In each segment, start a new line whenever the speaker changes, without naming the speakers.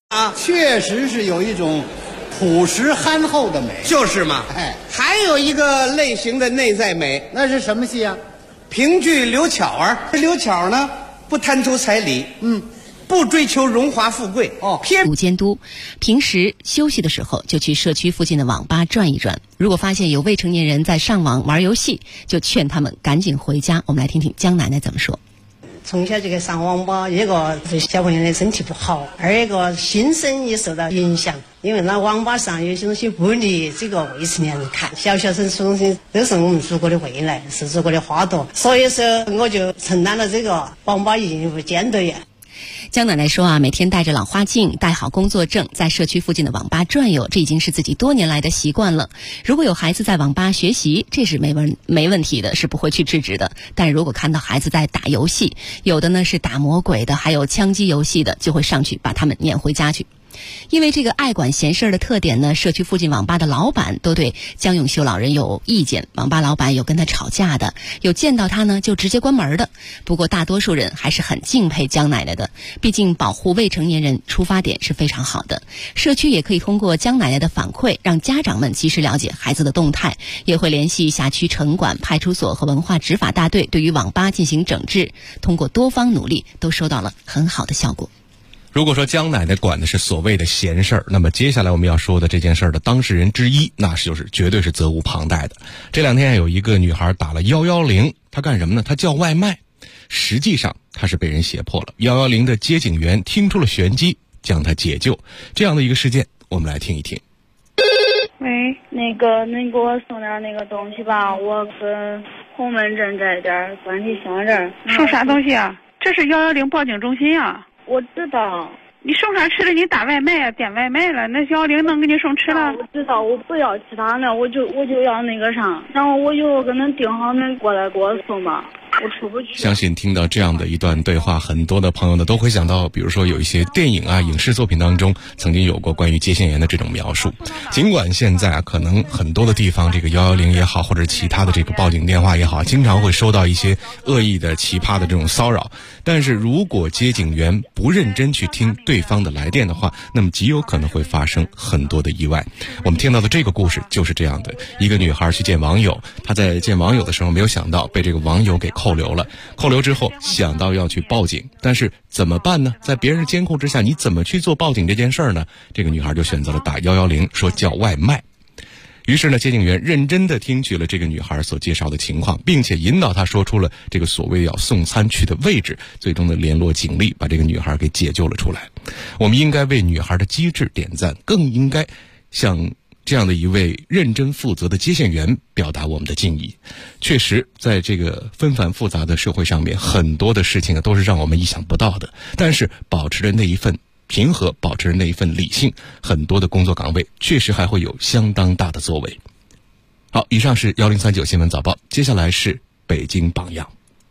啊，
确实是有一种朴实憨厚的美。
就是嘛。
哎，
还有一个类型的内在美，
那是什么戏啊？
评剧刘巧儿。刘巧儿呢，不贪图彩礼，不追求荣华富贵，
无监督，平时休息的时候就去社区附近的网吧转一转。如果发现有未成年人在上网玩游戏，就劝他们赶紧回家。我们来听听江奶奶怎么说。
从小这个上网吧，一个对小朋友的身体不好，二一个心身也受到影响。因为那网吧上有些东西不利这个未成年人看，小学生吃东西都是我们祖国的未来，是祖国的花朵。所以说，我就承担了这个网吧业务监督员。
江奶奶说啊，每天带着老花镜，带好工作证，在社区附近的网吧转悠，这已经是自己多年来的习惯了。如果有孩子在网吧学习，这是没问题的，是不会去制止的。但如果看到孩子在打游戏，有的呢是打魔鬼的，还有枪击游戏的，就会上去把他们撵回家去。因为这个爱管闲事儿的特点呢，社区附近网吧的老板都对江永秀老人有意见，网吧老板有跟他吵架的，有见到他呢就直接关门的。不过大多数人还是很敬佩江奶奶的，毕竟保护未成年人出发点是非常好的。社区也可以通过江奶奶的反馈，让家长们及时了解孩子的动态，也会联系辖区城管、派出所和文化执法大队对于网吧进行整治。通过多方努力，都收到了很好的效果。
如果说江奶奶管的是所谓的闲事儿，那么接下来我们要说的这件事儿的当事人之一，那就是绝对是责无旁贷的。这两天有一个女孩打了110，她干什么呢？她叫外卖，实际上她是被人胁迫了。110的接警员听出了玄机，将她解救。这样的一个事件，我们来听一听。
喂，那个能给我送点那个东西吧？我跟红门镇这点关系相认。
送啥东西啊？这是110报警中心啊。
我知道。
你送啥吃的？你打外卖啊，点外卖了，那110能给你送吃了？
我知道，我不要其他的，我就要那个啥，然后我就跟他订好，能过来给我送吧。我出不去。
相信听到这样的一段对话，很多的朋友呢都会想到，比如说有一些电影啊、影视作品当中曾经有过关于接线员的这种描述。尽管现在啊，可能很多的地方这个110也好，或者其他的这个报警电话也好，经常会收到一些恶意的、奇葩的这种骚扰。但是如果接警员不认真去听对方的来电的话，那么极有可能会发生很多的意外。我们听到的这个故事就是这样的：一个女孩去见网友，她在见网友的时候没有想到被这个网友给扣留了。扣留之后想到要去报警，但是怎么办呢？在别人的监控之下，你怎么去做报警这件事儿呢？这个女孩就选择了打110，说叫外卖。于是呢，接警员认真地听取了这个女孩所介绍的情况，并且引导她说出了这个所谓要送餐去的位置，最终的联络警力，把这个女孩给解救了出来。我们应该为女孩的机智点赞，更应该向这样的一位认真负责的接线员表达我们的敬意。确实，在这个纷繁复杂的社会上面，很多的事情都是让我们意想不到的，但是保持着那一份平和，保持着那一份理性，很多的工作岗位确实还会有相当大的作为。好，以上是1039新闻早报，接下来是北京榜样。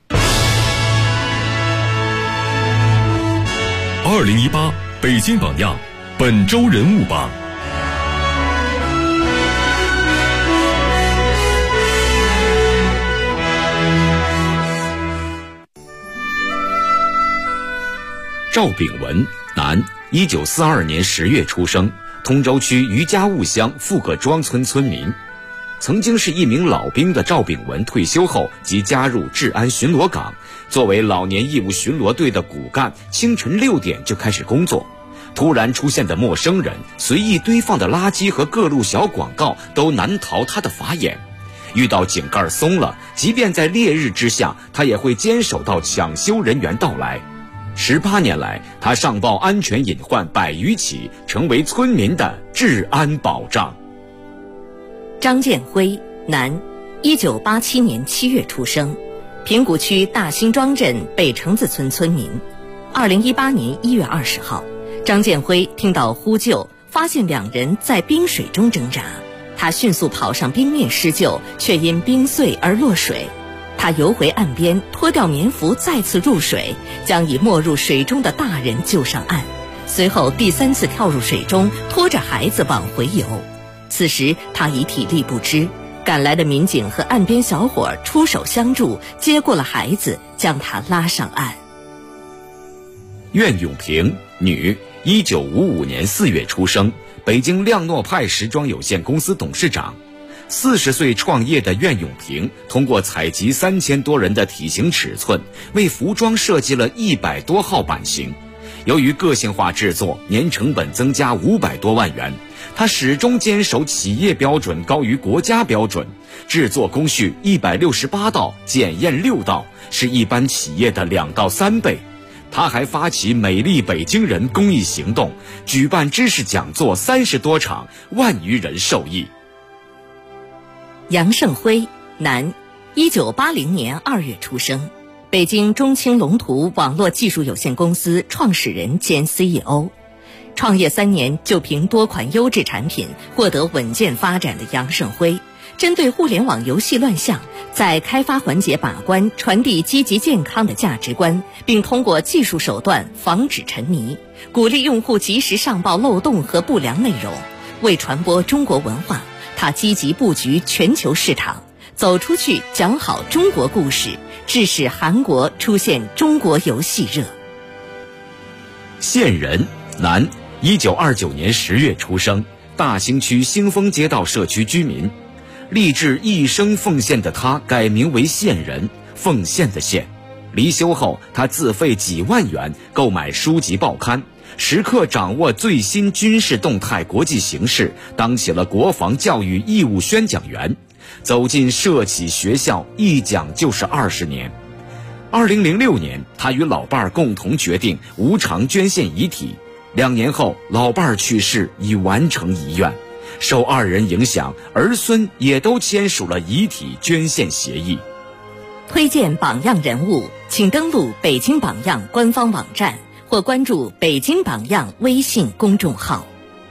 2018北京榜样本周人物榜。
赵炳文，男，1942年10月出生，通州区余家务乡富各庄村村民。曾经是一名老兵的赵炳文退休后即加入治安巡逻岗，作为老年义务巡逻队的骨干，清晨6点就开始工作。突然出现的陌生人，随意堆放的垃圾和各路小广告都难逃他的法眼。遇到井盖松了，即便在烈日之下，他也会坚守到抢修人员到来。18年来，他上报安全隐患100余起，成为村民的治安保障。
张建辉，男，1987年7月出生，平谷区大辛庄镇北城子村村民。2018年1月20号，张建辉听到呼救，发现2人在冰水中挣扎，他迅速跑上冰面施救，却因冰碎而落水。他游回岸边，脱掉棉服，再次入水，将已没入水中的大人救上岸。随后第3次跳入水中，拖着孩子往回游。此时他已体力不支，赶来的民警和岸边小伙出手相助，接过了孩子，将他拉上岸。
苑永平，女 1955年4月出生，北京亮诺派时装有限公司董事长。40岁创业的苑永平，通过采集3000多人的体型尺寸，为服装设计了100多号版型。由于个性化制作，年成本增加500多万元。他始终坚守企业标准高于国家标准，制作工序168道，检验6道，是一般企业的2到3倍。他还发起美丽北京人公益行动，举办知识讲座30多场，万余人受益。
杨胜辉，男，1980年2月出生，北京中青龙图网络技术有限公司创始人兼 CEO。创业3年就凭多款优质产品获得稳健发展的杨胜辉，针对互联网游戏乱象，在开发环节把关，传递积极健康的价值观，并通过技术手段防止沉迷，鼓励用户及时上报漏洞和不良内容。为传播中国文化，他积极布局全球市场，走出去讲好中国故事，致使韩国出现中国游戏热。
县人，男，1929年10月出生，大兴区兴丰街道社区居民。立志一生奉献的他改名为县人，奉献的献。离休后，他自费几万元购买书籍报刊，时刻掌握最新军事动态国际形势，当起了国防教育义务宣讲员。走进社企学校，一讲就是20年。2006年，他与老伴儿共同决定无偿捐献遗体。2年后，老伴儿去世，已完成遗愿。受2人影响，儿孙也都签署了遗体捐献协议。
推荐榜样人物，请登录北京榜样官方网站或关注北京榜样微信公众号。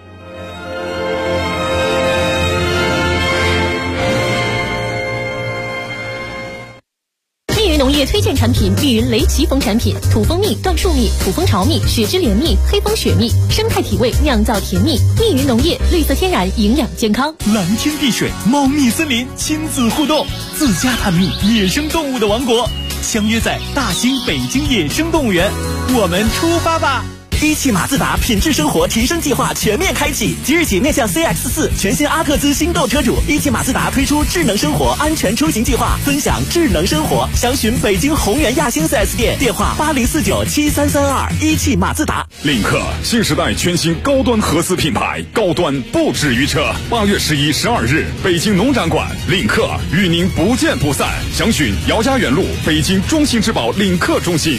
密云农业推荐产品：密云雷奇蜂产品，土蜂蜜、椴树蜜、土蜂巢蜜、雪之莲蜜、黑蜂雪蜜，生态体味，酿造甜蜜。密云农业，绿色天然，营养健康。
蓝天碧水，茂密森林，亲子互动，自家探秘野生动物的王国，相约在大兴北京野生动物园，我们出发吧！一汽马自达品质生活提升计划全面开启，即日起面向 CX-4 全新阿特兹新购车主，一汽马自达推出智能生活安全出行计划，分享智能生活。详询北京宏源亚星 4S 店，电话80497332。一汽马自达。
领克新时代全新高端合资品牌，高端不止于车。8月11、12日，北京农展馆，领克与您不见不散。详询姚家园路北京中信之宝领克中心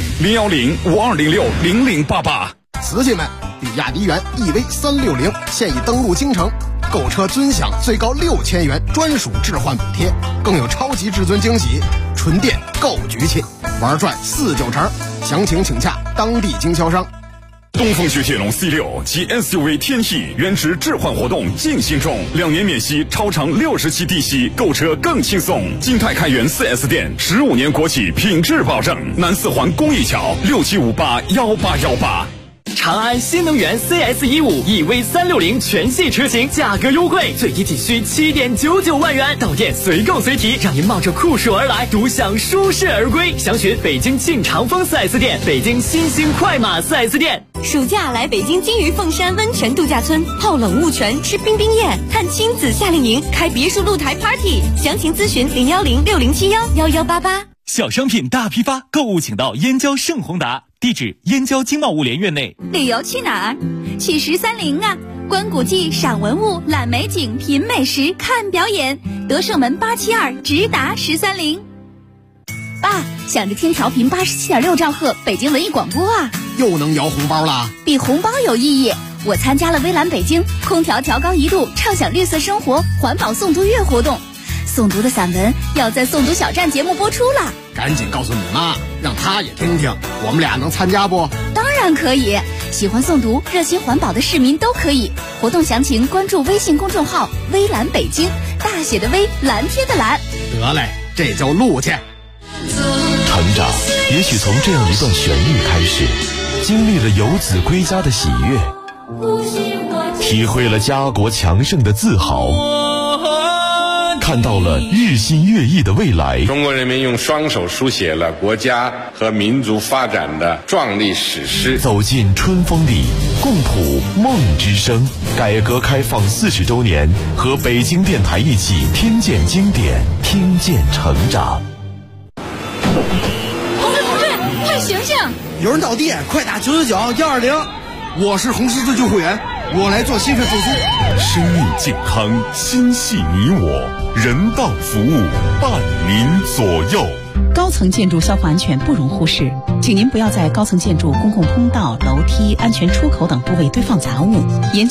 ，010-5206-0088。
瓷器们，比亚迪元 EV360现已登陆京城，购车尊享最高6000元专属置换补贴，更有超级至尊惊喜，纯电购局气，玩转49成。详情请洽当地经销商。
东风雪铁龙 C6 及 SUV 天翼原值置换活动进行中，2年免息，超长60期低息，购车更轻松。金泰开元 4S 店，15年国企品质保证。南四环公益桥67581818。
长安新能源 CS15 EV360全系车型价格优惠，最低仅需7.99万元，到店随购随提，让您冒着酷暑而来，独享舒适而归。详询北京晋长风 4S 店、北京新兴快马 4S 店。
暑假来北京金鱼凤山温泉度假村，泡冷雾泉，吃冰冰宴，看亲子夏令营，开别墅露台 party。详情咨询010-6071-1188。
小商品大批发，购物请到燕郊盛宏达，地址燕郊经贸物联院内。
旅游去哪儿？去1030啊！观古迹、赏文物、览美景、品美食、看表演。德胜门872直达1030。爸，想着听调频87.6兆赫北京文艺广播啊！
又能摇红包啦？
比红包有意义。我参加了微蓝北京空调调高1度，畅享绿色生活环保诵读月活动。诵读的散文要在诵读小站节目播出了，
赶紧告诉你妈，让她也听听。我们俩能参加不？
当然可以，喜欢诵读、热心环保的市民都可以。活动详情关注微信公众号“微蓝北京”，大写的微，蓝天的蓝。
得嘞，这就录去。
成长也许从这样一段旋律开始，经历了游子归家的喜悦，体会了家国强盛的自豪， 看到了日新月异的未来。
中国人民用双手书写了国家和民族发展的壮丽史诗。
走进春风里，共谱梦之声。改革开放40周年，和北京电台一起听见经典，听见成长。
同志，快醒醒！
有人倒地，快打999-120。我是红十字救护员，我来做心肺复苏。
生命健康，心系你我，人道服务伴您左右。
高层建筑消防安全不容忽视，请您不要在高层建筑公共通道、楼梯、安全出口等部位堆放杂物，严